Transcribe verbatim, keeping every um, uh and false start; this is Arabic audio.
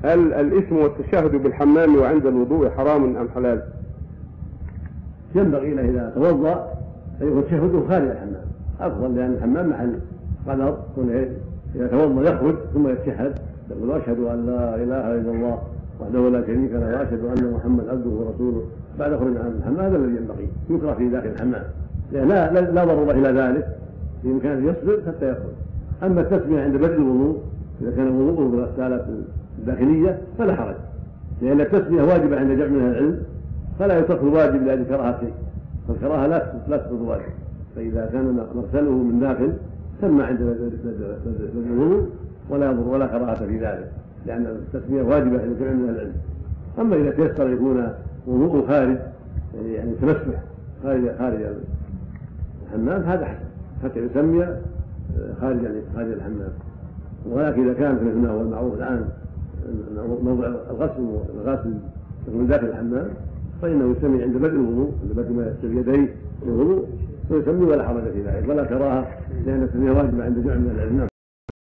هل الاسم والتشهد بالحمام وعند الوضوء حرام أم حلال؟ ينبغي له إذا توضأ أن يكون تشهده خارج الحمام أفضل، لأن الحمام محل قدر، إذا توضأ يخرج ثم يتشهد يقول أشهد أن لا إله إلا الله وحده لا شريك له وأشهد أن محمد عبده ورسوله بعد خروج عن الحمام. هذا الذي ينبغي، يكره في داخل الحمام، يعني لا, لا, لا ضرورة إلى ذلك، بإمكانه يصبر حتى يخرج. أما التسمية عند بدء الوضوء إذا كان وضوءه بالغسالة الداخلية فلا حرج، لأن التسمية واجبة عند جمع من العلم، فلا يترك الواجب لأجل كراهة شيء، فالكراهة لا لا تسقط الواجب. فإذا كان مغسله من داخل سمى عند بدء الوضوء ولا يضر ولا كراهة في ذلك، لأن التسمية واجبة عند جمع من العلم. أما إذا تيسر يكون وضوء خارج، يعني تمسح خارج خارج الحمام، هذا حسن حتى يسمي خارج خارج الحمام. ولكن إذا كان مثل ما هو المعروف الآن موضع الغسل الغاسل من داخل الحمام فإنه يسمي عند بدء الوضوء، عند بدء ما يغسل يديه للوضوء فيسمي ولا حرج في ذلك ولا كراهة، لأن التسمية واجبة عند جمع من العلم.